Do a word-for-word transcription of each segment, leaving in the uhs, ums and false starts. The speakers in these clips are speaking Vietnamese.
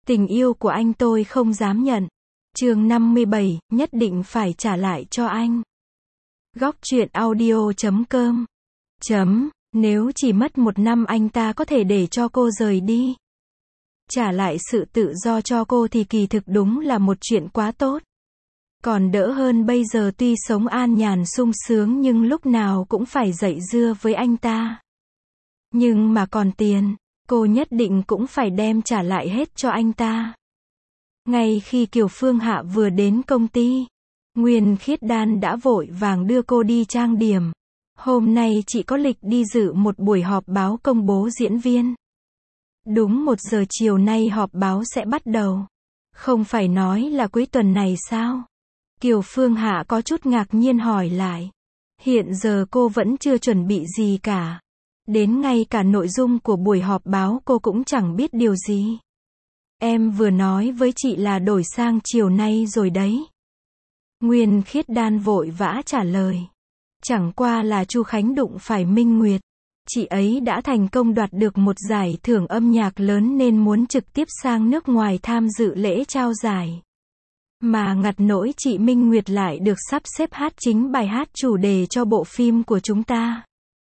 Tình yêu của anh tôi không dám nhận. Chương năm mươi bảy, nhất định phải trả lại cho anh. Góc truyện audio chấm com. Chấm, nếu chỉ mất một năm anh ta có thể để cho cô rời đi. Trả lại sự tự do cho cô thì kỳ thực đúng là một chuyện quá tốt. Còn đỡ hơn bây giờ tuy sống an nhàn sung sướng nhưng lúc nào cũng phải dậy dưa với anh ta. Nhưng mà còn tiền, cô nhất định cũng phải đem trả lại hết cho anh ta. Ngay khi Kiều Phương Hạ vừa đến công ty, Nguyên Khiết Đan đã vội vàng đưa cô đi trang điểm. Hôm nay chị có lịch đi dự một buổi họp báo công bố diễn viên. Đúng một giờ chiều nay họp báo sẽ bắt đầu. Không phải nói là cuối tuần này sao? Kiều Phương Hạ có chút ngạc nhiên hỏi lại. Hiện giờ cô vẫn chưa chuẩn bị gì cả. Đến ngay cả nội dung của buổi họp báo cô cũng chẳng biết điều gì. Em vừa nói với chị là đổi sang chiều nay rồi đấy. Nguyên Khiết Đan vội vã trả lời. Chẳng qua là Chu Khánh đụng phải Minh Nguyệt. Chị ấy đã thành công đoạt được một giải thưởng âm nhạc lớn nên muốn trực tiếp sang nước ngoài tham dự lễ trao giải. Mà ngặt nỗi chị Minh Nguyệt lại được sắp xếp hát chính bài hát chủ đề cho bộ phim của chúng ta.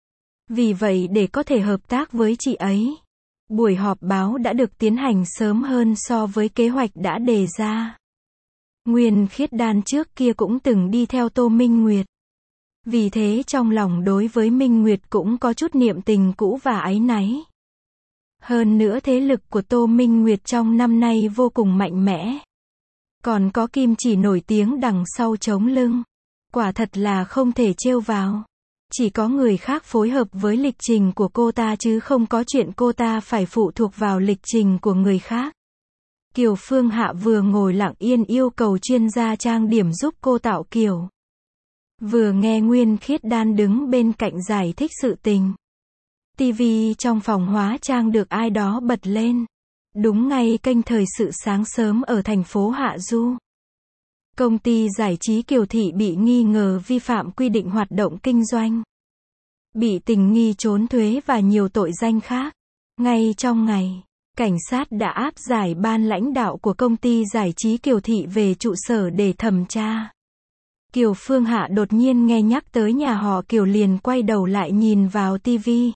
Vì vậy để có thể hợp tác với chị ấy, buổi họp báo đã được tiến hành sớm hơn so với kế hoạch đã đề ra. Nguyên Khiết Đan trước kia cũng từng đi theo Tô Minh Nguyệt. Vì thế trong lòng đối với Minh Nguyệt cũng có chút niệm tình cũ và áy náy. Hơn nữa thế lực của Tô Minh Nguyệt trong năm nay vô cùng mạnh mẽ. Còn có kim chỉ nổi tiếng đằng sau chống lưng. Quả thật là không thể trêu vào. Chỉ có người khác phối hợp với lịch trình của cô ta chứ không có chuyện cô ta phải phụ thuộc vào lịch trình của người khác. Kiều Phương Hạ vừa ngồi lặng yên yêu cầu chuyên gia trang điểm giúp cô tạo kiểu. Vừa nghe Nguyên Khiết Đan đứng bên cạnh giải thích sự tình. Tivi trong phòng hóa trang được ai đó bật lên. Đúng ngay kênh thời sự sáng sớm ở thành phố Hạ Du. Công ty giải trí Kiều Thị bị nghi ngờ vi phạm quy định hoạt động kinh doanh. Bị tình nghi trốn thuế và nhiều tội danh khác. Ngay trong ngày, cảnh sát đã áp giải ban lãnh đạo của công ty giải trí Kiều Thị về trụ sở để thẩm tra. Kiều Phương Hạ đột nhiên nghe nhắc tới nhà họ Kiều liền quay đầu lại nhìn vào tivi.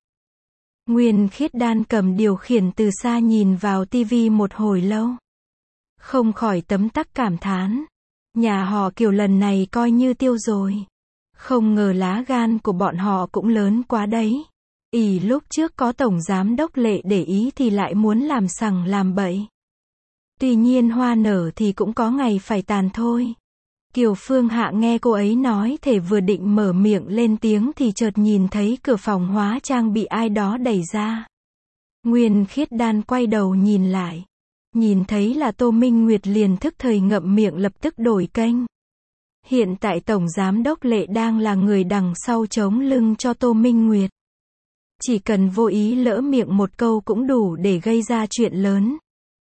Nguyên Khiết Đan cầm điều khiển từ xa nhìn vào tivi một hồi lâu. Không khỏi tấm tắc cảm thán. Nhà họ Kiều lần này coi như tiêu rồi. Không ngờ lá gan của bọn họ cũng lớn quá đấy. Ỷ lúc trước có tổng giám đốc Lệ để ý thì lại muốn làm sằng làm bậy. Tuy nhiên hoa nở thì cũng có ngày phải tàn thôi. Kiều Phương Hạ nghe cô ấy nói thể vừa định mở miệng lên tiếng thì chợt nhìn thấy cửa phòng hóa trang bị ai đó đẩy ra. Nguyên Khiết Đan quay đầu nhìn lại. Nhìn thấy là Tô Minh Nguyệt liền thức thời ngậm miệng lập tức đổi kênh. Hiện tại Tổng Giám đốc Lệ đang là người đằng sau chống lưng cho Tô Minh Nguyệt. Chỉ cần vô ý lỡ miệng một câu cũng đủ để gây ra chuyện lớn.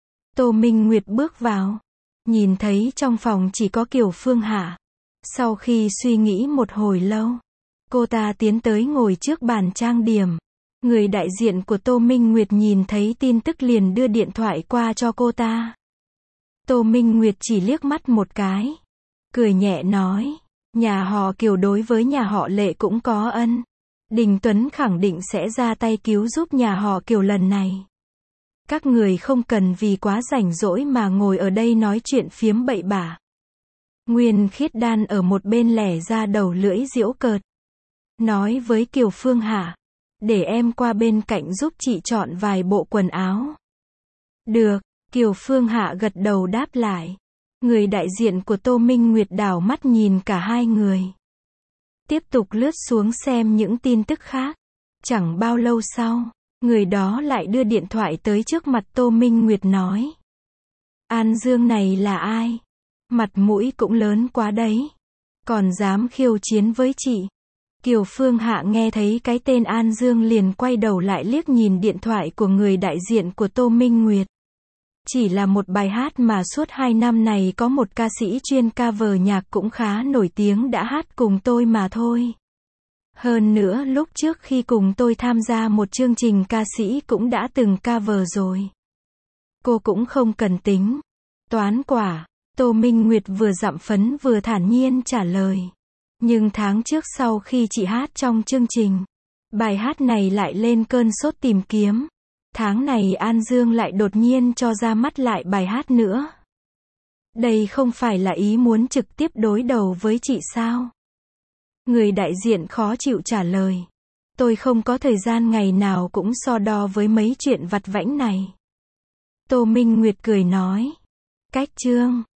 Tô Minh Nguyệt bước vào. Nhìn thấy trong phòng chỉ có Kiều Phương Hạ. Sau khi suy nghĩ một hồi lâu, cô ta tiến tới ngồi trước bàn trang điểm. Người đại diện của Tô Minh Nguyệt nhìn thấy tin tức liền đưa điện thoại qua cho cô ta. Tô Minh Nguyệt chỉ liếc mắt một cái. Cười nhẹ nói, nhà họ Kiều đối với nhà họ Lệ cũng có ân. Đình Tuấn khẳng định sẽ ra tay cứu giúp nhà họ Kiều lần này. Các người không cần vì quá rảnh rỗi mà ngồi ở đây nói chuyện phiếm bậy bạ. Nguyên Khiết Đan ở một bên lẻ ra đầu lưỡi giễu cợt. Nói với Kiều Phương Hạ, để em qua bên cạnh giúp chị chọn vài bộ quần áo. Được, Kiều Phương Hạ gật đầu đáp lại. Người đại diện của Tô Minh Nguyệt đảo mắt nhìn cả hai người. Tiếp tục lướt xuống xem những tin tức khác. Chẳng bao lâu sau, người đó lại đưa điện thoại tới trước mặt Tô Minh Nguyệt nói. An Dương này là ai? Mặt mũi cũng lớn quá đấy. Còn dám khiêu chiến với chị. Kiều Phương Hạ nghe thấy cái tên An Dương liền quay đầu lại liếc nhìn điện thoại của người đại diện của Tô Minh Nguyệt. Chỉ là một bài hát mà suốt hai năm này có một ca sĩ chuyên cover nhạc cũng khá nổi tiếng đã hát cùng tôi mà thôi. Hơn nữa lúc trước khi cùng tôi tham gia một chương trình ca sĩ cũng đã từng cover rồi. Cô cũng không cần tính toán quả. Tô Minh Nguyệt vừa dặm phấn vừa thản nhiên trả lời. Nhưng tháng trước sau khi chị hát trong chương trình, bài hát này lại lên cơn sốt tìm kiếm. Tháng này An Dương lại đột nhiên cho ra mắt lại bài hát nữa. Đây không phải là ý muốn trực tiếp đối đầu với chị sao? Người đại diện khó chịu trả lời. Tôi không có thời gian ngày nào cũng so đo với mấy chuyện vặt vãnh này. Tô Minh Nguyệt cười nói. Cách chương